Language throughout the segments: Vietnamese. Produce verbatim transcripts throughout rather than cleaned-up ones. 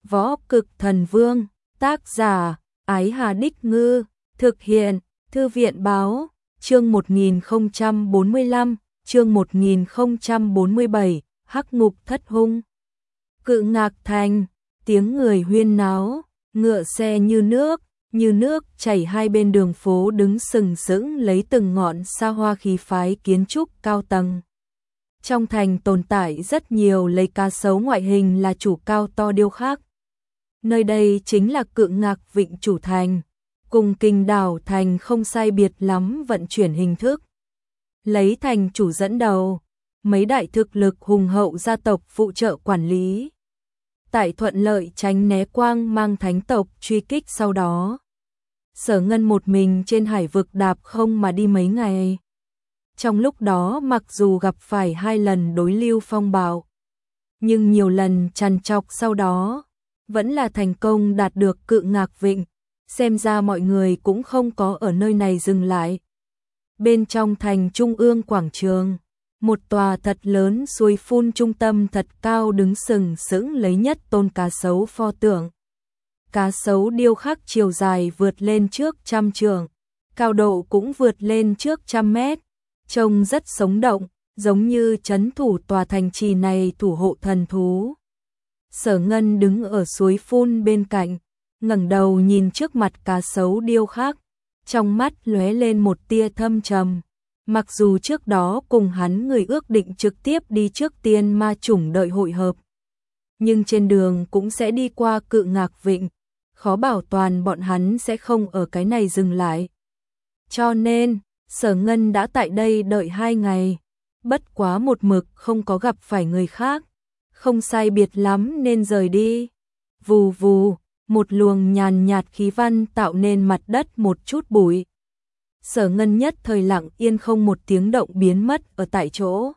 Võ Cực Thần Vương, tác giả, Ái Hà Đích Ngư, thực hiện, Thư viện Báo, chương một nghìn không trăm bốn mươi lăm, chương một nghìn không trăm bốn mươi bảy, Hắc Ngục Thất Hung. Cự Ngạc Thành, tiếng người huyên náo, ngựa xe như nước, như nước chảy hai bên đường phố đứng sừng sững lấy từng ngọn xa hoa khí phái kiến trúc cao tầng. Trong thành tồn tại rất nhiều lấy cá sấu ngoại hình là chủ cao to điêu khắc. Nơi đây chính là Cự Ngạc Vịnh chủ thành, cùng Kinh Đảo thành không sai biệt lắm vận chuyển hình thức. Lấy thành chủ dẫn đầu, mấy đại thực lực hùng hậu gia tộc phụ trợ quản lý. Tại thuận lợi tránh né quang mang thánh tộc truy kích sau đó. Sở Ngân một mình trên hải vực đạp không mà đi mấy ngày. Trong lúc đó mặc dù gặp phải hai lần đối lưu phong bạo, nhưng nhiều lần trằn trọc sau đó, vẫn là thành công đạt được Cự Ngạc Vịnh. Xem ra mọi người cũng không có ở nơi này dừng lại. Bên trong thành trung ương quảng trường, một tòa thật lớn suối phun trung tâm thật cao đứng sừng sững lấy nhất tôn cá sấu pho tượng. Cá sấu điêu khắc chiều dài vượt lên trước trăm trượng, cao độ cũng vượt lên trước trăm mét, trông rất sống động, giống như trấn thủ tòa thành trì này thủ hộ thần thú. Sở Ngân đứng ở suối phun bên cạnh, ngẩng đầu nhìn trước mặt cá sấu điêu khắc, trong mắt lóe lên một tia thâm trầm. Mặc dù trước đó cùng hắn người ước định trực tiếp đi trước Tiên Ma Chủng đợi hội hợp, nhưng trên đường cũng sẽ đi qua Cự Ngạc Vịnh, khó bảo toàn bọn hắn sẽ không ở cái này dừng lại. Cho nên, Sở Ngân đã tại đây đợi hai ngày, bất quá một mực không có gặp phải người khác, không sai biệt lắm nên rời đi. Vù vù, một luồng nhàn nhạt khí văn tạo nên mặt đất một chút bụi. Sở Ngân nhất thời lặng yên không một tiếng động biến mất ở tại chỗ.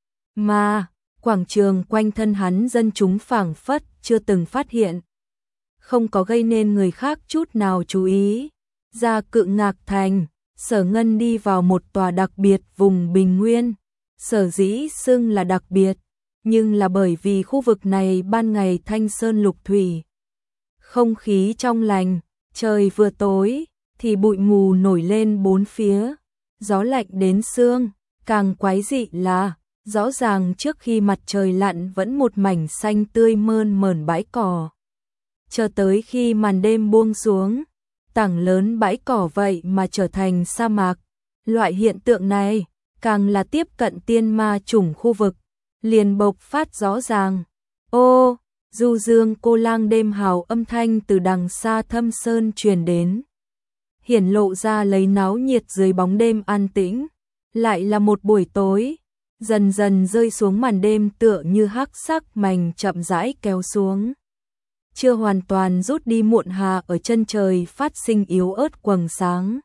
Mà, quảng trường quanh thân hắn dân chúng phảng phất chưa từng phát hiện. Không có gây nên người khác chút nào chú ý. Ra Cự Ngạc Thành, Sở Ngân đi vào một tòa đặc biệt vùng Bình Nguyên. Sở dĩ xưng là đặc biệt, nhưng là bởi vì khu vực này ban ngày thanh sơn lục thủy. Không khí trong lành, trời vừa tối, thì bụi mù nổi lên bốn phía, gió lạnh đến xương, càng quái dị là, rõ ràng trước khi mặt trời lặn vẫn một mảnh xanh tươi mơn mởn bãi cỏ. Chờ tới khi màn đêm buông xuống, tảng lớn bãi cỏ vậy mà trở thành sa mạc. Loại hiện tượng này, càng là tiếp cận Tiên Ma Chủng khu vực, liền bộc phát rõ ràng. Ô, du dương cô lang đêm hào âm thanh từ đằng xa thâm sơn truyền đến, hiển lộ ra lấy náo nhiệt dưới bóng đêm an tĩnh. Lại là một buổi tối, dần dần rơi xuống màn đêm tựa như hắc sắc mành chậm rãi kéo xuống. Chưa hoàn toàn rút đi muộn hà ở chân trời phát sinh yếu ớt quầng sáng.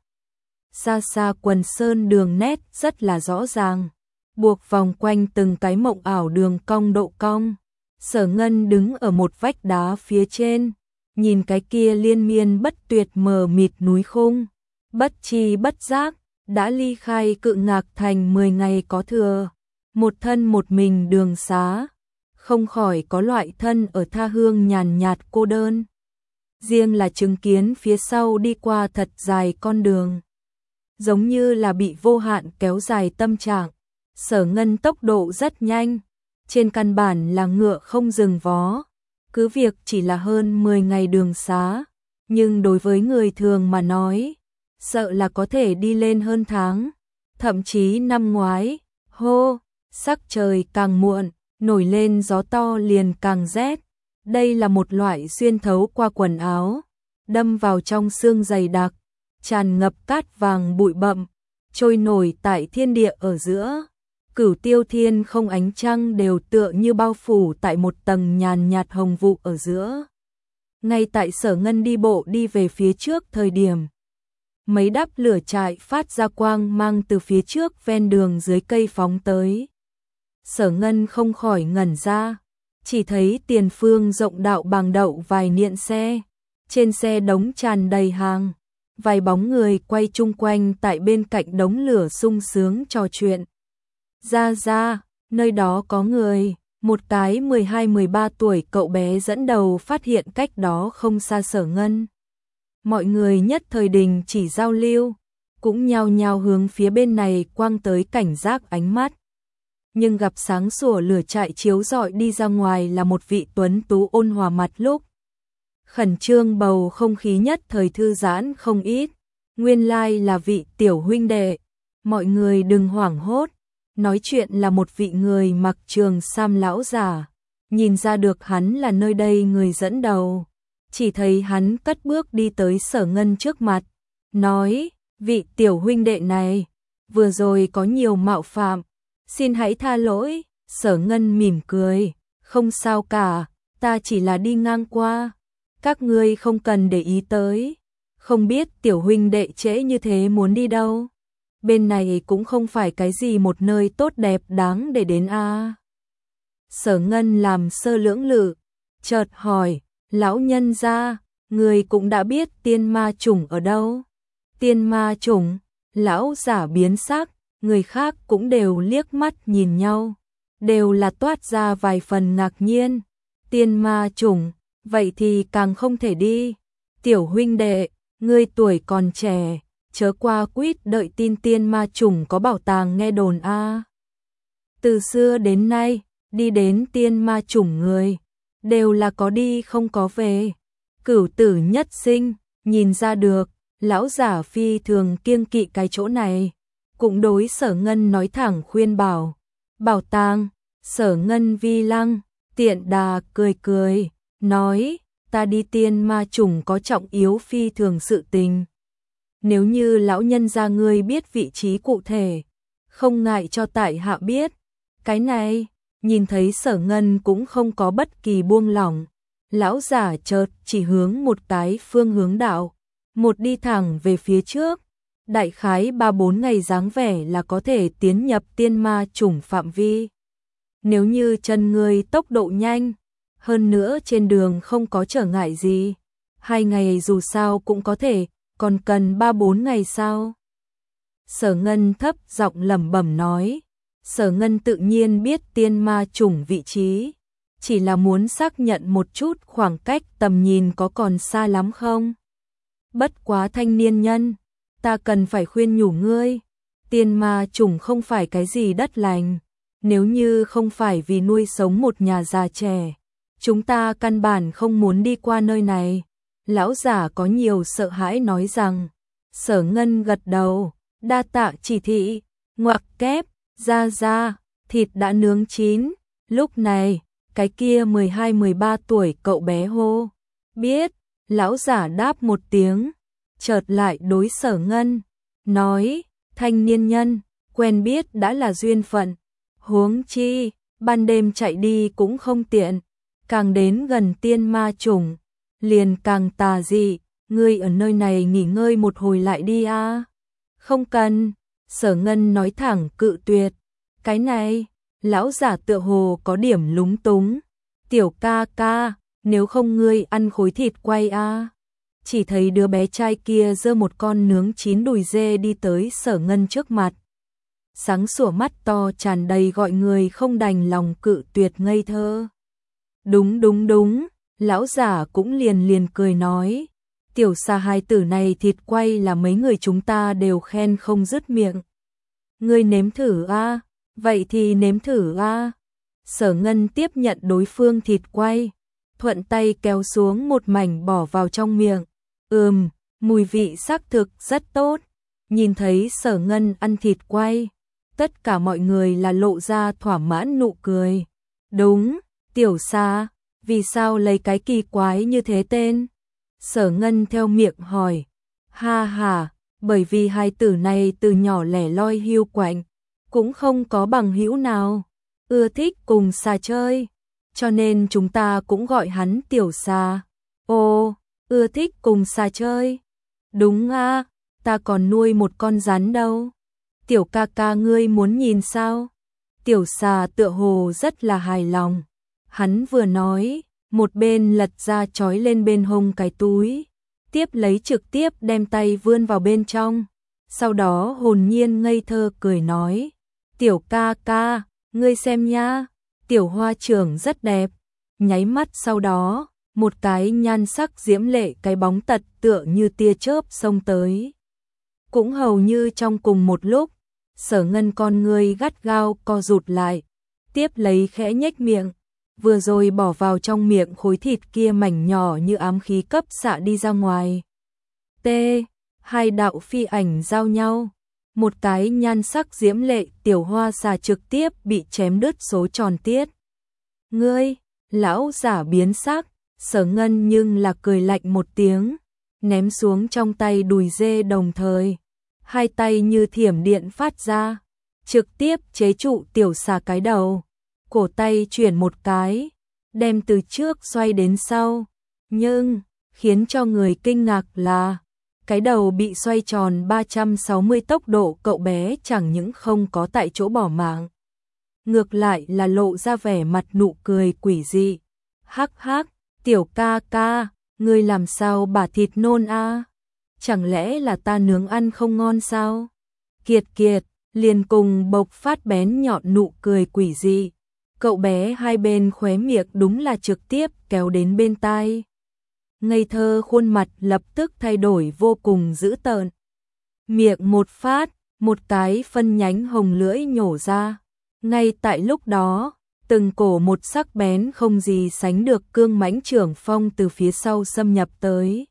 Xa xa quần sơn đường nét rất là rõ ràng, buộc vòng quanh từng cái mộng ảo đường cong độ cong. Sở Ngân đứng ở một vách đá phía trên, nhìn cái kia liên miên bất tuyệt mờ mịt núi khung, bất chi bất giác, đã ly khai Cự Ngạc Thành mười ngày có thừa, một thân một mình đường xá, không khỏi có loại thân ở tha hương nhàn nhạt cô đơn. Riêng là chứng kiến phía sau đi qua thật dài con đường, giống như là bị vô hạn kéo dài tâm trạng. Sở Ngân tốc độ rất nhanh, trên căn bản là ngựa không dừng vó, cứ việc chỉ là hơn mười ngày đường xá, nhưng đối với người thường mà nói, sợ là có thể đi lên hơn tháng, thậm chí năm ngoái. Hô, sắc trời càng muộn, nổi lên gió to liền càng rét. Đây là một loại xuyên thấu qua quần áo, đâm vào trong xương dày đặc, tràn ngập cát vàng bụi bặm, trôi nổi tại thiên địa ở giữa. Cửu Tiêu Thiên không ánh trăng đều tựa như bao phủ tại một tầng nhàn nhạt hồng vụ ở giữa. Ngay tại Sở Ngân đi bộ đi về phía trước thời điểm, mấy đắp lửa trại phát ra quang mang từ phía trước ven đường dưới cây phóng tới. Sở Ngân không khỏi ngẩn ra, chỉ thấy tiền phương rộng đạo bàng đậu vài niện xe, trên xe đống tràn đầy hàng, vài bóng người quay chung quanh tại bên cạnh đống lửa sung sướng trò chuyện. Ra ra, nơi đó có người, Một cái mười hai mười ba tuổi cậu bé dẫn đầu phát hiện cách đó không xa Sở Ngân. Mọi người nhất thời đình chỉ giao lưu, cũng nhao nhao hướng phía bên này quăng tới cảnh giác ánh mắt. Nhưng gặp sáng sủa lửa chạy chiếu rọi đi ra ngoài là một vị tuấn tú ôn hòa mặt lúc. Khẩn trương bầu không khí nhất thời thư giãn không ít, nguyên lai là vị tiểu huynh đệ, mọi người đừng hoảng hốt, nói chuyện là một vị người mặc trường sam lão giả, nhìn ra được hắn là nơi đây người dẫn đầu, chỉ thấy hắn cất bước đi tới Sở Ngân trước mặt, nói, vị tiểu huynh đệ này, vừa rồi có nhiều mạo phạm, xin hãy tha lỗi. Sở Ngân mỉm cười, không sao cả, ta chỉ là đi ngang qua, các ngươi không cần để ý tới, không biết tiểu huynh đệ trễ như thế muốn đi đâu, bên này cũng không phải cái gì một nơi tốt đẹp đáng để đến a. À. Sở Ngân làm sơ lưỡng lự, chợt hỏi, lão nhân gia, người cũng đã biết tiên ma chủng ở đâu? Tiên ma chủng, lão giả biến sắc, người khác cũng đều liếc mắt nhìn nhau, đều là toát ra vài phần ngạc nhiên. Tiên ma chủng, vậy thì càng không thể đi. Tiểu huynh đệ, ngươi tuổi còn trẻ, chớ qua quýt đợi tin tiên ma chủng có bảo tàng nghe đồn a. À. Từ xưa đến nay, đi đến tiên ma chủng người, đều là có đi không có về. Cửu tử nhất sinh, nhìn ra được, lão giả phi thường kiêng kỵ cái chỗ này. Cũng đối Sở Ngân nói thẳng khuyên bảo, bảo tàng. Sở Ngân vi lăng, tiện đà cười cười, nói, ta đi tiên ma chủng có trọng yếu phi thường sự tình. Nếu như lão nhân gia ngươi biết vị trí cụ thể, không ngại cho tại hạ biết. Cái này, nhìn thấy Sở Ngân cũng không có bất kỳ buông lỏng, lão giả chợt chỉ hướng một cái phương hướng đạo, một đi thẳng về phía trước. Đại khái ba bốn ngày dáng vẻ là có thể tiến nhập tiên ma chủng phạm vi. Nếu như chân ngươi tốc độ nhanh, hơn nữa trên đường không có trở ngại gì, hai ngày dù sao cũng có thể, còn cần ba bốn ngày sao? Sở Ngân thấp giọng lẩm bẩm nói. Sở Ngân tự nhiên biết tiên ma chủng vị trí, chỉ là muốn xác nhận một chút khoảng cách tầm nhìn có còn xa lắm không? Bất quá thanh niên nhân, ta cần phải khuyên nhủ ngươi, tiên ma chủng không phải cái gì đất lành, nếu như không phải vì nuôi sống một nhà già trẻ, chúng ta căn bản không muốn đi qua nơi này. Lão giả có nhiều sợ hãi nói rằng. Sở Ngân gật đầu, đa tạ chỉ thị, ngoặc kép, ra ra, thịt đã nướng chín. Lúc này, cái kia mười hai mười ba tuổi cậu bé hô, biết. Lão giả đáp một tiếng, chợt lại đối Sở Ngân, nói, thanh niên nhân, quen biết đã là duyên phận, huống chi, ban đêm chạy đi cũng không tiện, càng đến gần tiên ma chủng, liền càng tà dị, ngươi ở nơi này nghỉ ngơi một hồi lại đi a. À? Không cần, Sở Ngân nói thẳng cự tuyệt, cái này, lão giả tựa hồ có điểm lúng túng, tiểu ca ca, nếu không ngươi ăn khối thịt quay a. À? Chỉ thấy đứa bé trai kia giơ một con nướng chín đùi dê đi tới Sở Ngân trước mặt. Sáng sủa mắt to tràn đầy gọi người không đành lòng cự tuyệt ngây thơ. Đúng đúng đúng, lão giả cũng liền liền cười nói, tiểu xa hai tử này thịt quay là mấy người chúng ta đều khen không dứt miệng. Ngươi nếm thử a, à? Vậy thì nếm thử a. À? Sở Ngân tiếp nhận đối phương thịt quay, thuận tay kéo xuống một mảnh bỏ vào trong miệng. Ừm, mùi vị xác thực rất tốt. Nhìn thấy Sở Ngân ăn thịt quay, tất cả mọi người là lộ ra thỏa mãn nụ cười. Đúng, tiểu xa, vì sao lấy cái kỳ quái như thế tên? Sở Ngân theo miệng hỏi. Ha ha, bởi vì hai tử này từ nhỏ lẻ loi hiu quạnh, cũng không có bằng hữu nào, ưa thích cùng xà chơi, cho nên chúng ta cũng gọi hắn tiểu xà. Ồ, ưa thích cùng xà chơi. Đúng a, à, ta còn nuôi một con rắn đâu. Tiểu ca ca ngươi muốn nhìn sao? Tiểu xà tựa hồ rất là hài lòng. Hắn vừa nói, một bên lật ra trói lên bên hông cái túi, tiếp lấy trực tiếp đem tay vươn vào bên trong. Sau đó hồn nhiên ngây thơ cười nói, tiểu ca ca, ngươi xem nha, tiểu hoa trưởng rất đẹp. Nháy mắt sau đó, một cái nhan sắc diễm lệ cái bóng tật tựa như tia chớp xông tới. Cũng hầu như trong cùng một lúc, Sở Ngân con ngươi gắt gao co rụt lại, tiếp lấy khẽ nhếch miệng, vừa rồi bỏ vào trong miệng khối thịt kia mảnh nhỏ như ám khí cấp xạ đi ra ngoài. T. Hai đạo phi ảnh giao nhau, một cái nhan sắc diễm lệ tiểu hoa xà trực tiếp bị chém đứt số tròn tiết. Ngươi, lão giả biến sắc, Sở Ngân nhưng là cười lạnh một tiếng, ném xuống trong tay đùi dê đồng thời. Hai tay như thiểm điện phát ra, trực tiếp chế trụ tiểu xà cái đầu. Cổ tay chuyển một cái, đem từ trước xoay đến sau. Nhưng, khiến cho người kinh ngạc là, cái đầu bị xoay tròn ba trăm sáu mươi tốc độ cậu bé chẳng những không có tại chỗ bỏ mạng. Ngược lại là lộ ra vẻ mặt nụ cười quỷ dị. Hắc hắc, tiểu ca ca, ngươi làm sao bả thịt nôn a? Chẳng lẽ là ta nướng ăn không ngon sao? Kiệt kiệt, liền cùng bộc phát bén nhọn nụ cười quỷ dị. Cậu bé hai bên khóe miệng đúng là trực tiếp kéo đến bên tai. Ngây thơ khuôn mặt lập tức thay đổi vô cùng dữ tợn. Miệng một phát, một cái phân nhánh hồng lưỡi nhổ ra. Ngay tại lúc đó, từng cổ một sắc bén không gì sánh được cương mãnh trưởng phong từ phía sau xâm nhập tới.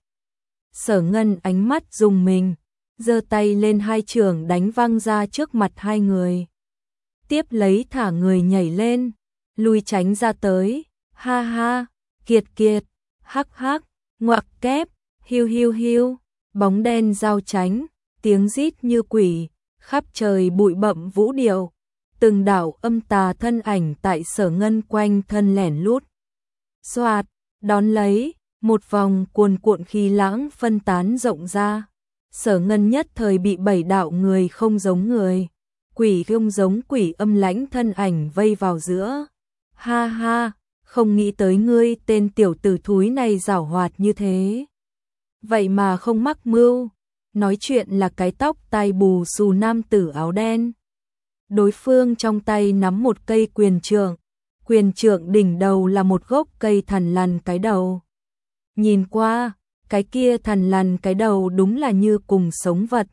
Sở Ngân ánh mắt rùng mình, giơ tay lên hai chưởng đánh văng ra trước mặt hai người. Tiếp lấy thả người nhảy lên, lui tránh ra tới, ha ha, kiệt kiệt, hắc hắc, ngoặc kép, hiu hiu hiu, bóng đen giao tránh, tiếng rít như quỷ, khắp trời bụi bặm vũ điệu, từng đạo âm tà thân ảnh tại Sở Ngân quanh thân lẻn lút. Xoạt, đón lấy, một vòng cuồn cuộn khí lãng phân tán rộng ra. Sở Ngân nhất thời bị bảy đạo người không giống người, quỷ không giống quỷ âm lãnh thân ảnh vây vào giữa. Ha ha, không nghĩ tới ngươi tên tiểu tử thúi này giảo hoạt như thế. Vậy mà không mắc mưu. Nói chuyện là cái tóc tai bù xù nam tử áo đen. Đối phương trong tay nắm một cây quyền trượng, quyền trượng đỉnh đầu là một gốc cây thằn lằn cái đầu. Nhìn qua, cái kia thằn lằn cái đầu đúng là như cùng sống vật.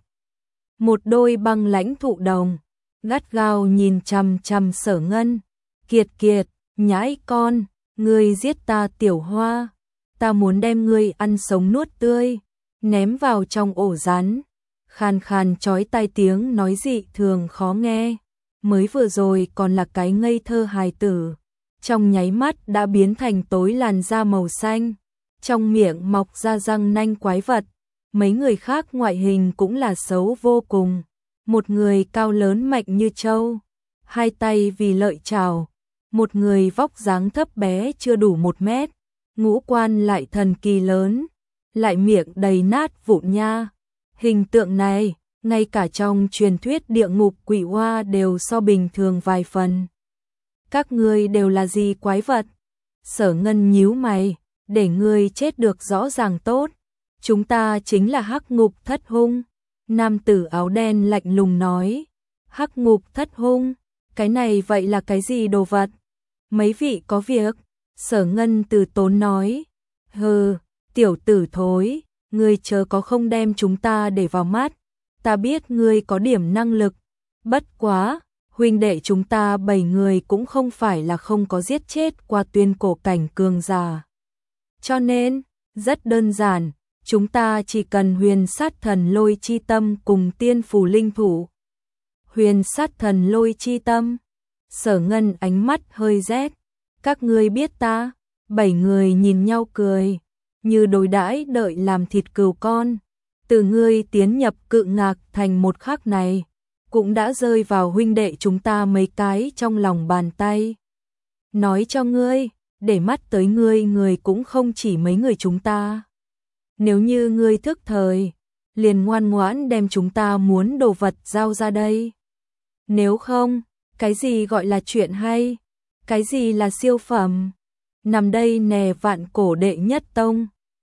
Một đôi băng lãnh thụ đồng, gắt gao nhìn chằm chằm Sở Ngân. Kiệt kiệt, nhãi con, ngươi giết ta tiểu hoa, ta muốn đem ngươi ăn sống nuốt tươi, ném vào trong ổ rắn. Khàn khàn chói tai tiếng nói dị thường khó nghe, mới vừa rồi còn là cái ngây thơ hài tử, trong nháy mắt đã biến thành tối làn da màu xanh, trong miệng mọc ra răng nanh quái vật. Mấy người khác ngoại hình cũng là xấu vô cùng, một người cao lớn mạnh như trâu, hai tay vì lợi chảo, một người vóc dáng thấp bé chưa đủ một mét, ngũ quan lại thần kỳ lớn, lại miệng đầy nát vụn nha. Hình tượng này, ngay cả trong truyền thuyết địa ngục quỷ oa đều so bình thường vài phần. Các ngươi đều là gì quái vật? Sở Ngân nhíu mày, để ngươi chết được rõ ràng tốt. Chúng ta chính là Hắc Ngục Thất Hung. Nam tử áo đen lạnh lùng nói. Hắc Ngục Thất Hung, cái này vậy là cái gì đồ vật? Mấy vị có việc? Sở Ngân từ tốn nói. Hừ, tiểu tử thối, ngươi chớ có không đem chúng ta để vào mắt. Ta biết ngươi có điểm năng lực, bất quá, huynh đệ chúng ta bảy người cũng không phải là không có giết chết qua tuyên cổ cảnh cường giả. Cho nên, rất đơn giản, chúng ta chỉ cần huyền sát thần lôi chi tâm cùng tiên phù linh thủ. Huyền sát thần lôi chi tâm. Sở Ngân ánh mắt hơi rét. Các ngươi biết ta? Bảy người nhìn nhau cười, như đối đãi đợi làm thịt cừu con. Từ ngươi tiến nhập Cự Ngạc thành một khắc này, cũng đã rơi vào huynh đệ chúng ta mấy cái trong lòng bàn tay. Nói cho ngươi, để mắt tới ngươi người cũng không chỉ mấy người chúng ta. Nếu như ngươi thức thời, liền ngoan ngoãn đem chúng ta muốn đồ vật giao ra đây. Nếu không, cái gì gọi là chuyện hay? Cái gì là siêu phẩm? Nằm đây nè vạn cổ đệ nhất tông.